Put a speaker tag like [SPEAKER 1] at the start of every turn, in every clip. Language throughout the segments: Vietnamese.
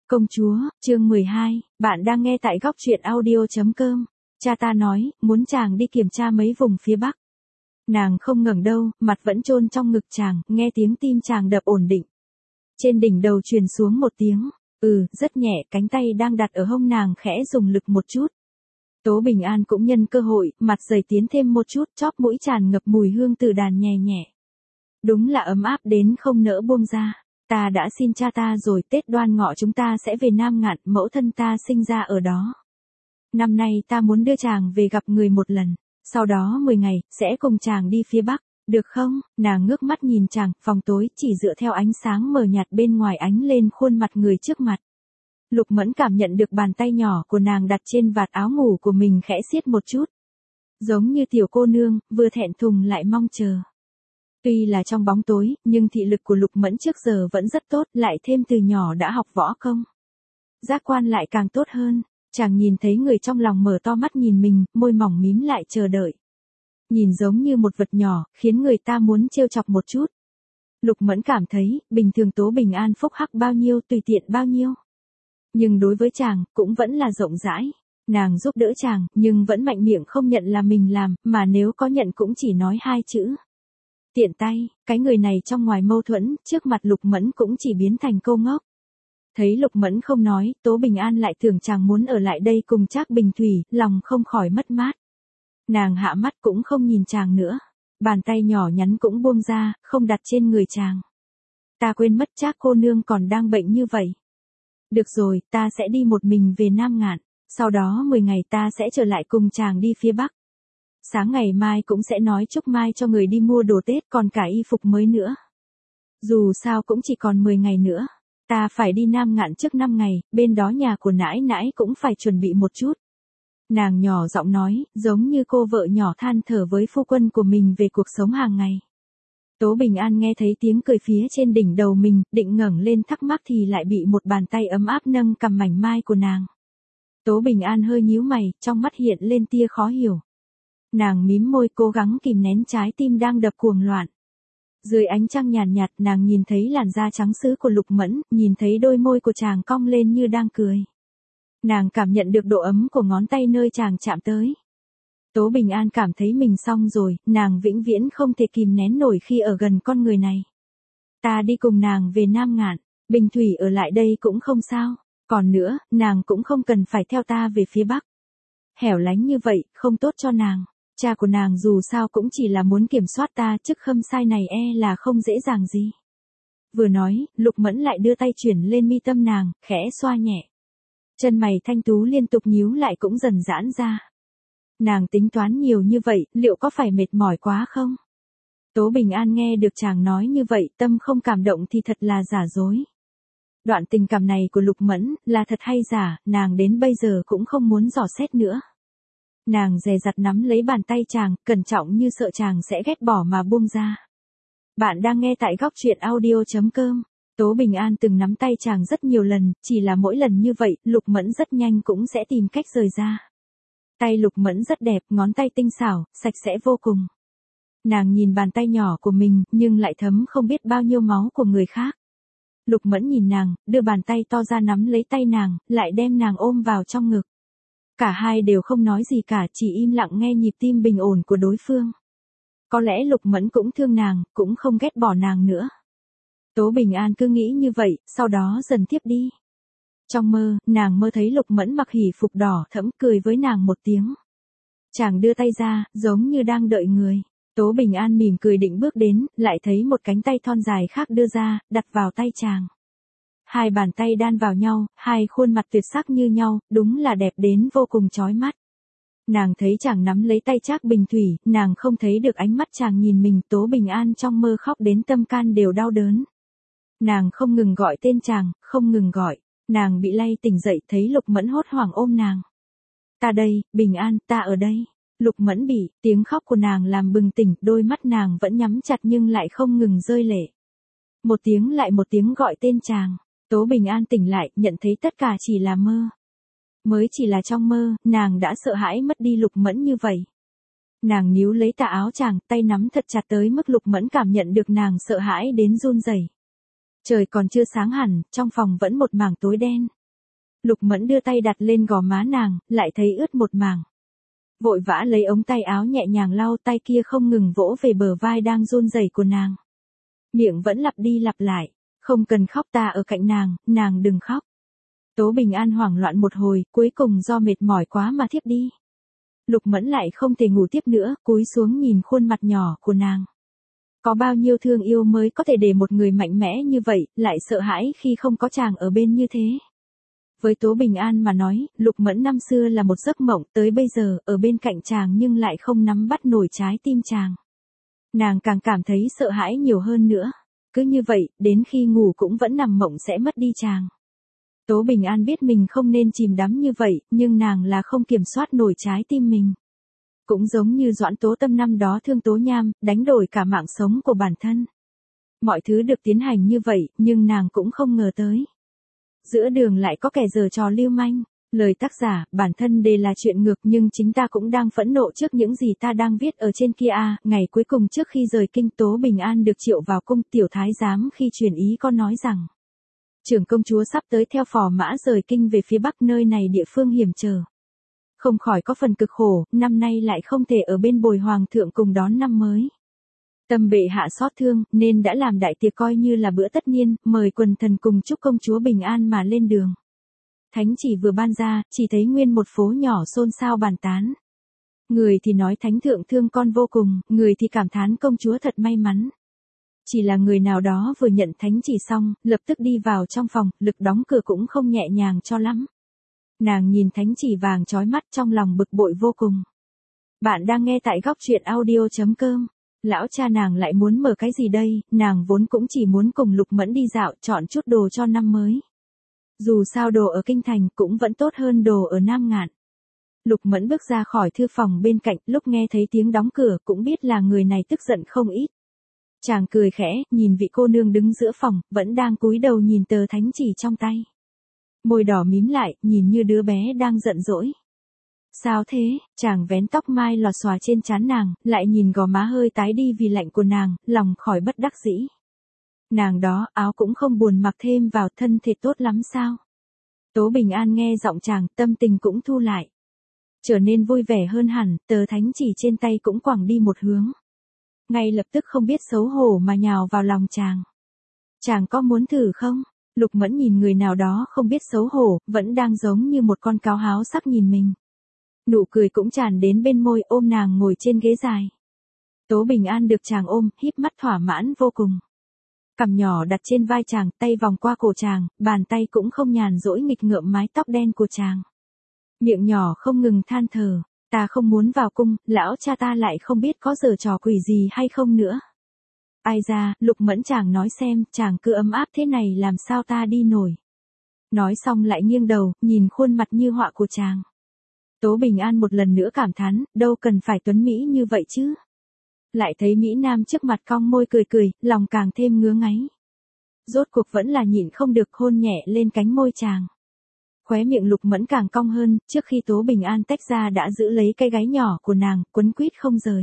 [SPEAKER 1] Công chúa, chương 12, bạn đang nghe tại góc truyện audio.com. Cha ta nói, muốn chàng đi kiểm tra mấy vùng phía Bắc. Nàng không ngẩng đâu, mặt vẫn chôn trong ngực chàng, nghe tiếng tim chàng đập ổn định. Trên đỉnh đầu truyền xuống một tiếng, rất nhẹ, cánh tay đang đặt ở hông nàng khẽ dùng lực một chút. Tố Bình An cũng nhân cơ hội, mặt dày tiến thêm một chút, chóp mũi tràn ngập mùi hương từ đàn nhẹ nhẹ. Đúng là ấm áp đến không nỡ buông ra. Ta đã xin cha ta rồi, Tết Đoan Ngọ chúng ta sẽ về Nam Ngạn, mẫu thân ta sinh ra ở đó. Năm nay ta muốn đưa chàng về gặp người một lần, sau đó 10 ngày, sẽ cùng chàng đi phía Bắc, được không? Nàng ngước mắt nhìn chàng, phòng tối chỉ dựa theo ánh sáng mờ nhạt bên ngoài ánh lên khuôn mặt người trước mặt. Lục Mẫn cảm nhận được bàn tay nhỏ của nàng đặt trên vạt áo ngủ của mình khẽ siết một chút. Giống như tiểu cô nương, vừa thẹn thùng lại mong chờ. Tuy là trong bóng tối, nhưng thị lực của Lục Mẫn trước giờ vẫn rất tốt, lại thêm từ nhỏ đã học võ công. Giác quan lại càng tốt hơn, chàng nhìn thấy người trong lòng mở to mắt nhìn mình, môi mỏng mím lại chờ đợi. Nhìn giống như một vật nhỏ, khiến người ta muốn trêu chọc một chút. Lục Mẫn cảm thấy, bình thường Tố Bình An phúc hắc bao nhiêu tùy tiện bao nhiêu. Nhưng đối với chàng, cũng vẫn là rộng rãi. Nàng giúp đỡ chàng, nhưng vẫn mạnh miệng không nhận là mình làm, mà nếu có nhận cũng chỉ nói 2 chữ. Tiện tay, cái người này trong ngoài mâu thuẫn, trước mặt Lục Mẫn cũng chỉ biến thành cô ngốc. Thấy Lục Mẫn không nói, Tố Bình An lại tưởng chàng muốn ở lại đây cùng Trác Bình Thủy, lòng không khỏi mất mát. Nàng hạ mắt cũng không nhìn chàng nữa. Bàn tay nhỏ nhắn cũng buông ra, không đặt trên người chàng. Ta quên mất Trác cô nương còn đang bệnh như vậy. Được rồi, ta sẽ đi một mình về Nam Ngạn, sau đó 10 ngày ta sẽ trở lại cùng chàng đi phía Bắc. Sáng ngày mai cũng sẽ nói chúc mai cho người đi mua đồ Tết còn cả y phục mới nữa. Dù sao cũng chỉ còn 10 ngày nữa. Ta phải đi Nam Ngạn trước 5 ngày, bên đó nhà của nãi nãi cũng phải chuẩn bị một chút. Nàng nhỏ giọng nói, giống như cô vợ nhỏ than thở với phu quân của mình về cuộc sống hàng ngày. Tố Bình An nghe thấy tiếng cười phía trên đỉnh đầu mình, định ngẩng lên thắc mắc thì lại bị một bàn tay ấm áp nâng cầm mảnh mai của nàng. Tố Bình An hơi nhíu mày, trong mắt hiện lên tia khó hiểu. Nàng mím môi cố gắng kìm nén trái tim đang đập cuồng loạn. Dưới ánh trăng nhàn nhạt, nàng nhìn thấy làn da trắng sứ của Lục Mẫn, nhìn thấy đôi môi của chàng cong lên như đang cười. Nàng cảm nhận được độ ấm của ngón tay nơi chàng chạm tới. Tố Bình An cảm thấy mình xong rồi, nàng vĩnh viễn không thể kìm nén nổi khi ở gần con người này. Ta đi cùng nàng về Nam Ngạn, Bình Thủy ở lại đây cũng không sao. Còn nữa, nàng cũng không cần phải theo ta về phía Bắc. Hẻo lánh như vậy, không tốt cho nàng. Cha của nàng dù sao cũng chỉ là muốn kiểm soát ta, chức khâm sai này là không dễ dàng gì. Vừa nói, Lục Mẫn lại đưa tay chuyển lên mi tâm nàng, khẽ xoa nhẹ. Chân mày thanh tú liên tục nhíu lại cũng dần giãn ra. Nàng tính toán nhiều như vậy, liệu có phải mệt mỏi quá không? Tố Bình An nghe được chàng nói như vậy, tâm không cảm động thì thật là giả dối. Đoạn tình cảm này của Lục Mẫn, là thật hay giả, nàng đến bây giờ cũng không muốn dò xét nữa. Nàng dè dặt nắm lấy bàn tay chàng, cẩn trọng như sợ chàng sẽ ghét bỏ mà buông ra. Bạn đang nghe tại góc truyện audio.com. Tố Bình An từng nắm tay chàng rất nhiều lần, chỉ là mỗi lần như vậy, Lục Mẫn rất nhanh cũng sẽ tìm cách rời ra. Tay Lục Mẫn rất đẹp, ngón tay tinh xảo, sạch sẽ vô cùng. Nàng nhìn bàn tay nhỏ của mình, nhưng lại thấm không biết bao nhiêu máu của người khác. Lục Mẫn nhìn nàng, đưa bàn tay to ra nắm lấy tay nàng, lại đem nàng ôm vào trong ngực. Cả hai đều không nói gì cả, chỉ im lặng nghe nhịp tim bình ổn của đối phương. Có lẽ Lục Mẫn cũng thương nàng, cũng không ghét bỏ nàng nữa. Tố Bình An cứ nghĩ như vậy, sau đó dần tiếp đi. Trong mơ, nàng mơ thấy Lục Mẫn mặc hỉ phục đỏ thẫm cười với nàng một tiếng. Chàng đưa tay ra, giống như đang đợi người. Tố Bình An mỉm cười định bước đến, lại thấy một cánh tay thon dài khác đưa ra, đặt vào tay chàng. Hai bàn tay đan vào nhau, hai khuôn mặt tuyệt sắc như nhau, đúng là đẹp đến vô cùng chói mắt. Nàng thấy chàng nắm lấy tay Trác Bình Thủy, nàng không thấy được ánh mắt chàng nhìn mình. Tố Bình An trong mơ khóc đến tâm can đều đau đớn. Nàng không ngừng gọi tên chàng, không ngừng gọi. Nàng bị lay tỉnh dậy thấy Lục Mẫn hốt hoảng ôm nàng. Ta đây, Bình An, ta ở đây. Lục Mẫn bị, tiếng khóc của nàng làm bừng tỉnh, đôi mắt nàng vẫn nhắm chặt nhưng lại không ngừng rơi lệ. Một tiếng lại một tiếng gọi tên chàng. Tố Bình An tỉnh lại, nhận thấy tất cả chỉ là mơ. Mới chỉ là trong mơ, nàng đã sợ hãi mất đi Lục Mẫn như vậy. Nàng níu lấy tà áo chàng, tay nắm thật chặt tới mức Lục Mẫn cảm nhận được nàng sợ hãi đến run rẩy. Trời còn chưa sáng hẳn, trong phòng vẫn một mảng tối đen. Lục Mẫn đưa tay đặt lên gò má nàng, lại thấy ướt một mảng. Vội vã lấy ống tay áo nhẹ nhàng lau, tay kia không ngừng vỗ về bờ vai đang run rẩy của nàng. Miệng vẫn lặp đi lặp lại, không cần khóc, ta ở cạnh nàng đừng khóc. Tố Bình An hoảng loạn một hồi, cuối cùng do mệt mỏi quá mà thiếp đi. Lục Mẫn lại không thể ngủ tiếp nữa, cúi xuống nhìn khuôn mặt nhỏ của nàng. Có bao nhiêu thương yêu mới có thể để một người mạnh mẽ như vậy, lại sợ hãi khi không có chàng ở bên như thế. Với Tố Bình An mà nói, Lục Mẫn năm xưa là một giấc mộng, tới bây giờ, ở bên cạnh chàng nhưng lại không nắm bắt nổi trái tim chàng. Nàng càng cảm thấy sợ hãi nhiều hơn nữa. Cứ như vậy, đến khi ngủ cũng vẫn nằm mộng sẽ mất đi chàng. Tố Bình An biết mình không nên chìm đắm như vậy, nhưng nàng là không kiểm soát nổi trái tim mình. Cũng giống như Doãn Tố Tâm năm đó thương Tố Nham, đánh đổi cả mạng sống của bản thân. Mọi thứ được tiến hành như vậy, nhưng nàng cũng không ngờ tới. Giữa đường lại có kẻ giở trò lưu manh. Lời tác giả, bản thân đề là chuyện ngược nhưng chính ta cũng đang phẫn nộ trước những gì ta đang viết ở trên kia à. Ngày cuối cùng trước khi rời kinh, Tố Bình An được triệu vào cung. Tiểu thái giám khi truyền ý có nói rằng trưởng công chúa sắp tới theo phò mã rời kinh về phía bắc, nơi này địa phương hiểm trở. Không khỏi có phần cực khổ, năm nay lại không thể ở bên bồi hoàng thượng cùng đón năm mới. Tâm bệ hạ xót thương, nên đã làm đại tiệc coi như là bữa tất niên, mời quần thần cùng chúc công chúa bình an mà lên đường. Thánh chỉ vừa ban ra, chỉ thấy nguyên một phố nhỏ xôn xao bàn tán. Người thì nói thánh thượng thương con vô cùng, người thì cảm thán công chúa thật may mắn. Chỉ là người nào đó vừa nhận thánh chỉ xong, lập tức đi vào trong phòng, lực đóng cửa cũng không nhẹ nhàng cho lắm. Nàng nhìn thánh chỉ vàng chói mắt trong lòng bực bội vô cùng. Bạn đang nghe tại góc truyện audio.com. Lão cha nàng lại muốn mở cái gì đây, nàng vốn cũng chỉ muốn cùng Lục Mẫn đi dạo, chọn chút đồ cho năm mới. Dù sao đồ ở kinh thành cũng vẫn tốt hơn đồ ở Nam Ngạn. Lục Mẫn bước ra khỏi thư phòng bên cạnh, lúc nghe thấy tiếng đóng cửa cũng biết là người này tức giận không ít. Chàng cười khẽ, nhìn vị cô nương đứng giữa phòng, vẫn đang cúi đầu nhìn tờ thánh chỉ trong tay. Môi đỏ mím lại, nhìn như đứa bé đang giận dỗi. Sao thế, chàng vén tóc mai lọt xòa trên trán nàng, lại nhìn gò má hơi tái đi vì lạnh của nàng, lòng khỏi bất đắc dĩ. Nàng đó, áo cũng không buồn mặc thêm vào, thân thể tốt lắm sao? Tố Bình An nghe giọng chàng, tâm tình cũng thu lại. Trở nên vui vẻ hơn hẳn, tờ thánh chỉ trên tay cũng quẳng đi một hướng. Ngay lập tức không biết xấu hổ mà nhào vào lòng chàng. Chàng có muốn thử không? Lục Mẫn nhìn người nào đó không biết xấu hổ, vẫn đang giống như một con cáo háo sắc nhìn mình. Nụ cười cũng tràn đến bên môi, ôm nàng ngồi trên ghế dài. Tố Bình An được chàng ôm, híp mắt thỏa mãn vô cùng. Cằm nhỏ đặt trên vai chàng, tay vòng qua cổ chàng, bàn tay cũng không nhàn rỗi nghịch ngợm mái tóc đen của chàng. Miệng nhỏ không ngừng than thở, ta không muốn vào cung, lão cha ta lại không biết có giở trò quỷ gì hay không nữa. Ai ra, Lục Mẫn chàng nói xem, chàng cứ ấm áp thế này làm sao ta đi nổi. Nói xong lại nghiêng đầu, nhìn khuôn mặt như họa của chàng. Tố Bình An một lần nữa cảm thán, đâu cần phải tuấn mỹ như vậy chứ. Lại thấy Mỹ Nam trước mặt cong môi cười cười, lòng càng thêm ngứa ngáy. Rốt cuộc vẫn là nhịn không được, hôn nhẹ lên cánh môi chàng. Khóe miệng Lục Mẫn càng cong hơn, trước khi Tố Bình An tách ra đã giữ lấy cái gáy nhỏ của nàng, quấn quýt không rời.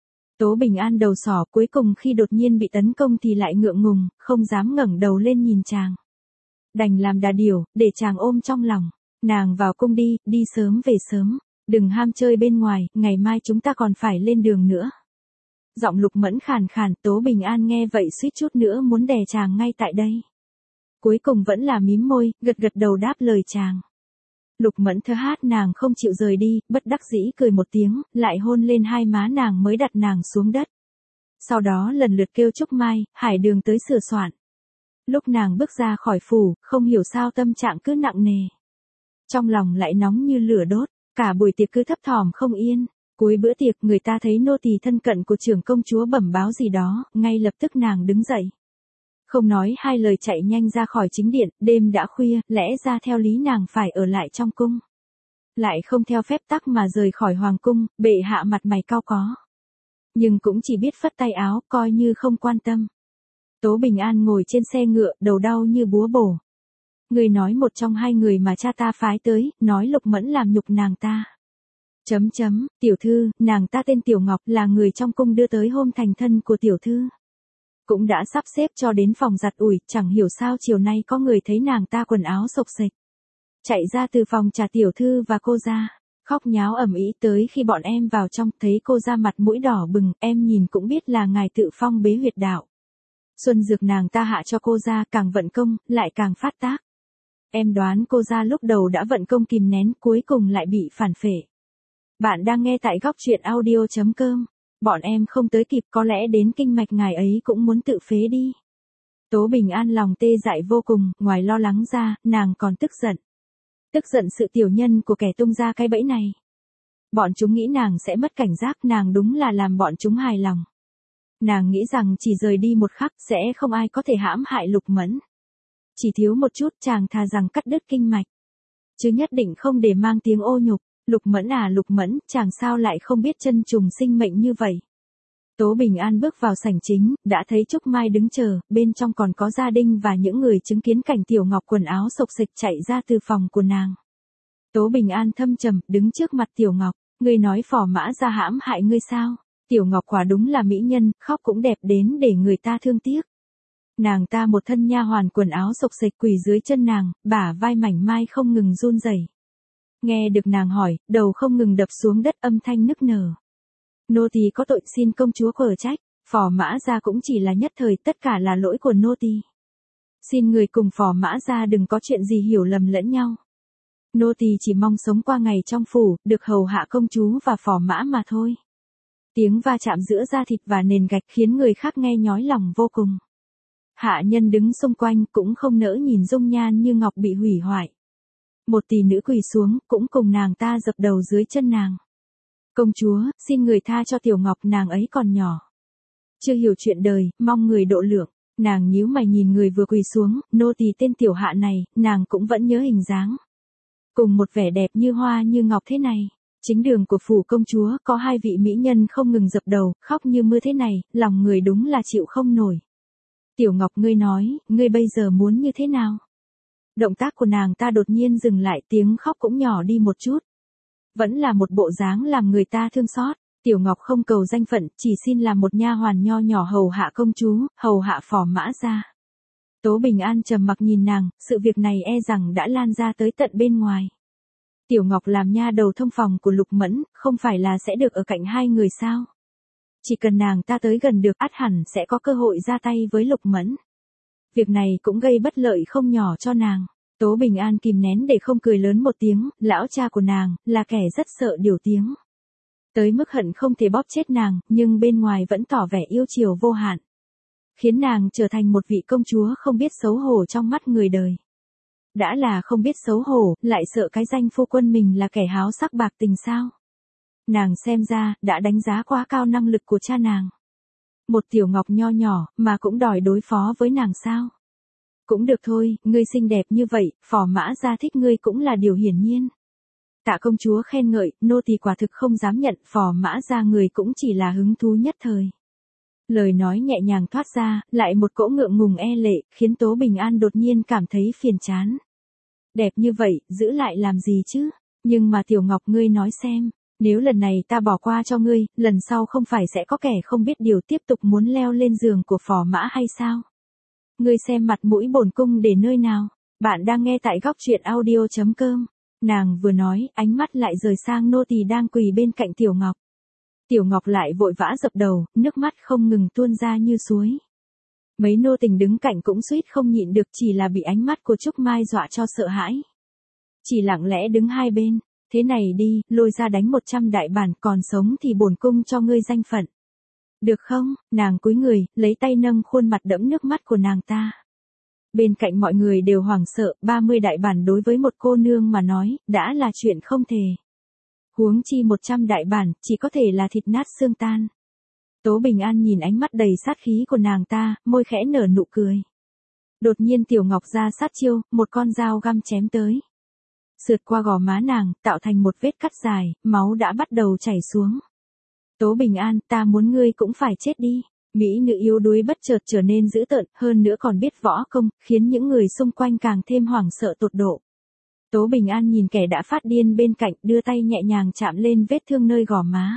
[SPEAKER 1] Tố Bình An đầu sỏ, cuối cùng khi đột nhiên bị tấn công thì lại ngượng ngùng, không dám ngẩng đầu lên nhìn chàng. Đành làm đà điểu, để chàng ôm trong lòng. Nàng vào cung đi, đi sớm về sớm. Đừng ham chơi bên ngoài, ngày mai chúng ta còn phải lên đường nữa. Giọng Lục Mẫn khàn khàn, Tố Bình An nghe vậy suýt chút nữa muốn đè chàng ngay tại đây. Cuối cùng vẫn là mím môi, gật gật đầu đáp lời chàng. Lục Mẫn thơ hát nàng không chịu rời đi, bất đắc dĩ cười một tiếng, lại hôn lên hai má nàng mới đặt nàng xuống đất. Sau đó lần lượt kêu Trúc Mai, Hải Đường tới sửa soạn. Lúc nàng bước ra khỏi phủ, không hiểu sao tâm trạng cứ nặng nề. Trong lòng lại nóng như lửa đốt, cả buổi tiệc cứ thấp thỏm không yên. Cuối bữa tiệc người ta thấy nô tỳ thân cận của trưởng công chúa bẩm báo gì đó, ngay lập tức nàng đứng dậy. Không nói hai lời chạy nhanh ra khỏi chính điện, đêm đã khuya, lẽ ra theo lý nàng phải ở lại trong cung. Lại không theo phép tắc mà rời khỏi hoàng cung, bệ hạ mặt mày cau có. Nhưng cũng chỉ biết phất tay áo, coi như không quan tâm. Tố Bình An ngồi trên xe ngựa, đầu đau như búa bổ. Người nói một trong hai người mà cha ta phái tới, nói Lục Mẫn làm nhục nàng ta. Tiểu thư, nàng ta tên Tiểu Ngọc, là người trong cung đưa tới hôm thành thân của tiểu thư. Cũng đã sắp xếp cho đến phòng giặt ủi, chẳng hiểu sao chiều nay có người thấy nàng ta quần áo xộc xệch. chạy ra từ phòng trà tiểu thư và cô ra, khóc nháo ầm ĩ tới khi bọn em vào trong, thấy cô ra mặt mũi đỏ bừng, em nhìn cũng biết là ngài tự phong bế huyệt đạo. Xuân dược nàng ta hạ cho cô ra, càng vận công, lại càng phát tác. Em đoán cô ra lúc đầu đã vận công kìm nén, cuối cùng lại bị phản phệ. Bạn đang nghe tại góc truyện audio.com. Bọn em không tới kịp, có lẽ đến kinh mạch ngài ấy cũng muốn tự phế đi. Tố Bình An lòng tê dại vô cùng, ngoài lo lắng ra, nàng còn tức giận. Tức giận sự tiểu nhân của kẻ tung ra cái bẫy này. Bọn chúng nghĩ nàng sẽ mất cảnh giác, nàng đúng là làm bọn chúng hài lòng. Nàng nghĩ rằng chỉ rời đi một khắc sẽ không ai có thể hãm hại Lục Mẫn. Chỉ thiếu một chút chàng thà rằng cắt đứt kinh mạch. Chứ nhất định không để mang tiếng ô nhục. Lục Mẫn à Lục Mẫn, chàng sao lại không biết chân trùng sinh mệnh như vậy. Tố Bình An bước vào sảnh chính, đã thấy Trúc Mai đứng chờ, bên trong còn có gia đình và những người chứng kiến cảnh Tiểu Ngọc quần áo xộc xệch chạy ra từ phòng của nàng. Tố Bình An thâm trầm, đứng trước mặt Tiểu Ngọc, ngươi nói Phò Mã Gia hãm hại ngươi sao? Tiểu Ngọc quả đúng là mỹ nhân, khóc cũng đẹp đến để người ta thương tiếc. Nàng ta một thân nha hoàn quần áo xộc xệch quỳ dưới chân nàng, bả vai mảnh mai không ngừng run rẩy. Nghe được nàng hỏi, đầu không ngừng đập xuống đất, âm thanh nức nở. Nô tỳ có tội, xin công chúa quở trách, Phò Mã Gia cũng chỉ là nhất thời, tất cả là lỗi của nô tỳ. Xin người cùng Phò Mã Gia đừng có chuyện gì hiểu lầm lẫn nhau. Nô tỳ chỉ mong sống qua ngày trong phủ, được hầu hạ công chúa và Phò Mã mà thôi. Tiếng va chạm giữa da thịt và nền gạch khiến người khác nghe nhói lòng vô cùng. Hạ nhân đứng xung quanh cũng không nỡ nhìn dung nhan như ngọc bị hủy hoại. Một tỷ nữ quỳ xuống, cũng cùng nàng ta dập đầu dưới chân nàng. Công chúa, xin người tha cho Tiểu Ngọc, nàng ấy còn nhỏ. Chưa hiểu chuyện đời, mong người độ lượng. Nàng nhíu mày nhìn người vừa quỳ xuống, nô tỳ tên Tiểu Hạ này, nàng cũng vẫn nhớ hình dáng. Cùng một vẻ đẹp như hoa như ngọc thế này. Chính đường của phủ công chúa có hai vị mỹ nhân không ngừng dập đầu, khóc như mưa thế này, lòng người đúng là chịu không nổi. Tiểu Ngọc, ngươi nói, ngươi bây giờ muốn như thế nào? Động tác của nàng ta đột nhiên dừng lại, tiếng khóc cũng nhỏ đi một chút. Vẫn là một bộ dáng làm người ta thương xót. Tiểu Ngọc không cầu danh phận, chỉ xin làm một nha hoàn nho nhỏ hầu hạ công chúa, hầu hạ Phò Mã Gia. Tố Bình An trầm mặc nhìn nàng, sự việc này e rằng đã lan ra tới tận bên ngoài. Tiểu Ngọc làm nha đầu thông phòng của Lục Mẫn, không phải là sẽ được ở cạnh hai người sao? Chỉ cần nàng ta tới gần được, ắt hẳn sẽ có cơ hội ra tay với Lục Mẫn. Việc này cũng gây bất lợi không nhỏ cho nàng. Tố Bình An kìm nén để không cười lớn một tiếng, lão cha của nàng, là kẻ rất sợ điều tiếng. Tới mức hận không thể bóp chết nàng, nhưng bên ngoài vẫn tỏ vẻ yêu chiều vô hạn. Khiến nàng trở thành một vị công chúa không biết xấu hổ trong mắt người đời. Đã là không biết xấu hổ, lại sợ cái danh phu quân mình là kẻ háo sắc bạc tình sao. Nàng xem ra, đã đánh giá quá cao năng lực của cha nàng. Một Tiểu Ngọc nho nhỏ, mà cũng đòi đối phó với nàng sao? Cũng được thôi, ngươi xinh đẹp như vậy, Phò Mã Gia thích ngươi cũng là điều hiển nhiên. Tạ công chúa khen ngợi, nô tỳ quả thực không dám nhận, Phò Mã Gia người cũng chỉ là hứng thú nhất thời. Lời nói nhẹ nhàng thoát ra, lại một cỗ ngượng ngùng e lệ, khiến Tố Bình An đột nhiên cảm thấy phiền chán. Đẹp như vậy, giữ lại làm gì chứ? Nhưng mà Tiểu Ngọc, ngươi nói xem, nếu lần này ta bỏ qua cho ngươi, lần sau không phải sẽ có kẻ không biết điều tiếp tục muốn leo lên giường của Phò Mã hay sao? Ngươi xem mặt mũi bổn cung để nơi nào? Bạn đang nghe tại góc truyện audio.com. Nàng vừa nói, ánh mắt lại rời sang nô tỳ đang quỳ bên cạnh Tiểu Ngọc. Tiểu Ngọc lại vội vã dập đầu, nước mắt không ngừng tuôn ra như suối. Mấy nô tình đứng cạnh cũng suýt không nhịn được, chỉ là bị ánh mắt của Trúc Mai dọa cho sợ hãi. Chỉ lặng lẽ đứng hai bên, thế này đi, lôi ra đánh 100 đại bản, còn sống thì bổn cung cho ngươi danh phận. Được không? Nàng cúi người, lấy tay nâng khuôn mặt đẫm nước mắt của nàng ta. Bên cạnh mọi người đều hoảng sợ, 30 đại bản đối với một cô nương mà nói, đã là chuyện không thể. Huống chi 100 đại bản, chỉ có thể là thịt nát xương tan. Tố Bình An nhìn ánh mắt đầy sát khí của nàng ta, môi khẽ nở nụ cười. Đột nhiên Tiểu Ngọc ra sát chiêu, một con dao găm chém tới. Sượt qua gò má nàng, tạo thành một vết cắt dài, máu đã bắt đầu chảy xuống. Tố Bình An, ta muốn ngươi cũng phải chết đi. Mỹ nữ yếu đuối bất chợt trở nên dữ tợn, hơn nữa còn biết võ công, khiến những người xung quanh càng thêm hoảng sợ tột độ. Tố Bình An nhìn kẻ đã phát điên bên cạnh, đưa tay nhẹ nhàng chạm lên vết thương nơi gò má.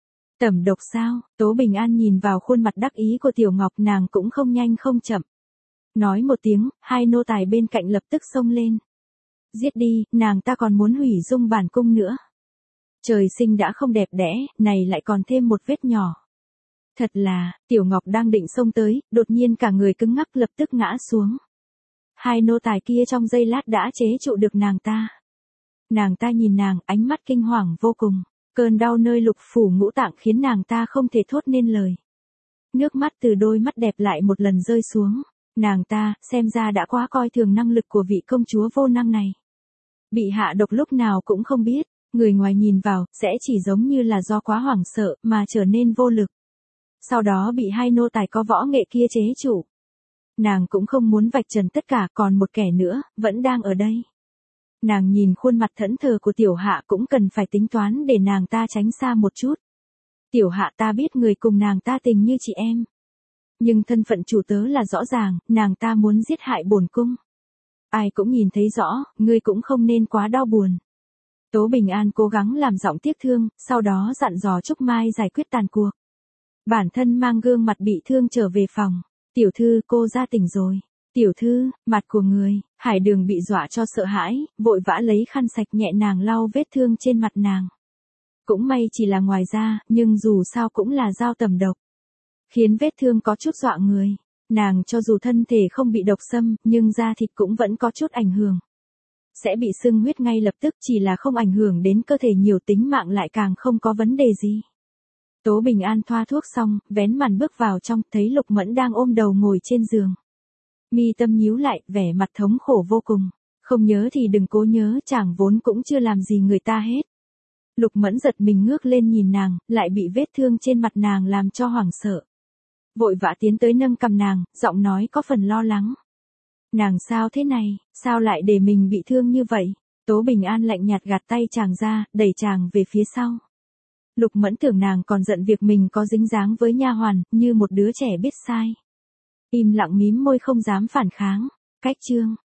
[SPEAKER 1] Tẩm độc sao? Tố Bình An nhìn vào khuôn mặt đắc ý của Tiểu Ngọc, nàng cũng không nhanh không chậm. Nói một tiếng, hai nô tài bên cạnh lập tức xông lên. Giết đi, nàng ta còn muốn hủy dung bản cung nữa. Trời sinh đã không đẹp đẽ, này lại còn thêm một vết nhỏ. Thật là, Tiểu Ngọc đang định xông tới, đột nhiên cả người cứng ngắc lập tức ngã xuống. Hai nô tài kia trong giây lát đã chế trụ được nàng ta. Nàng ta nhìn nàng, ánh mắt kinh hoàng vô cùng. Cơn đau nơi lục phủ ngũ tạng khiến nàng ta không thể thốt nên lời. Nước mắt từ đôi mắt đẹp lại một lần rơi xuống. Nàng ta, xem ra đã quá coi thường năng lực của vị công chúa vô năng này. Bị hạ độc lúc nào cũng không biết, người ngoài nhìn vào, sẽ chỉ giống như là do quá hoảng sợ, mà trở nên vô lực. Sau đó bị hai nô tài có võ nghệ kia chế trụ. Nàng cũng không muốn vạch trần tất cả, còn một kẻ nữa, vẫn đang ở đây. Nàng nhìn khuôn mặt thẫn thờ của tiểu hạ cũng cần phải tính toán để nàng ta tránh xa một chút. Tiểu hạ ta biết người cùng nàng ta tình như chị em. Nhưng thân phận chủ tớ là rõ ràng, nàng ta muốn giết hại bổn cung. Ai cũng nhìn thấy rõ, ngươi cũng không nên quá đau buồn. Tố Bình An cố gắng làm giọng tiếc thương, sau đó dặn dò Trúc Mai giải quyết tàn cuộc. Bản thân mang gương mặt bị thương trở về phòng. Tiểu thư, cô ra tỉnh rồi. Tiểu thư, mặt của người, Hải Đường bị dọa cho sợ hãi, vội vã lấy khăn sạch nhẹ nàng lau vết thương trên mặt nàng. Cũng may chỉ là ngoài da, nhưng dù sao cũng là dao tầm độc. Khiến vết thương có chút dọa người. Nàng cho dù thân thể không bị độc xâm, nhưng da thịt cũng vẫn có chút ảnh hưởng. Sẽ bị sưng huyết ngay lập tức, chỉ là không ảnh hưởng đến cơ thể nhiều, tính mạng lại càng không có vấn đề gì. Tố Bình An thoa thuốc xong, vén màn bước vào trong, thấy Lục Mẫn đang ôm đầu ngồi trên giường. Mi tâm nhíu lại, vẻ mặt thống khổ vô cùng. Không nhớ thì đừng cố nhớ, chàng vốn cũng chưa làm gì người ta hết. Lục Mẫn giật mình ngước lên nhìn nàng, lại bị vết thương trên mặt nàng làm cho hoảng sợ. Vội vã tiến tới nâng cầm nàng, giọng nói có phần lo lắng. Nàng sao thế này, sao lại để mình bị thương như vậy? Tố Bình An lạnh nhạt gạt tay chàng ra, đẩy chàng về phía sau. Lục Mẫn tưởng nàng còn giận việc mình có dính dáng với nha hoàn, như một đứa trẻ biết sai. Im lặng mím môi không dám phản kháng. Cách chương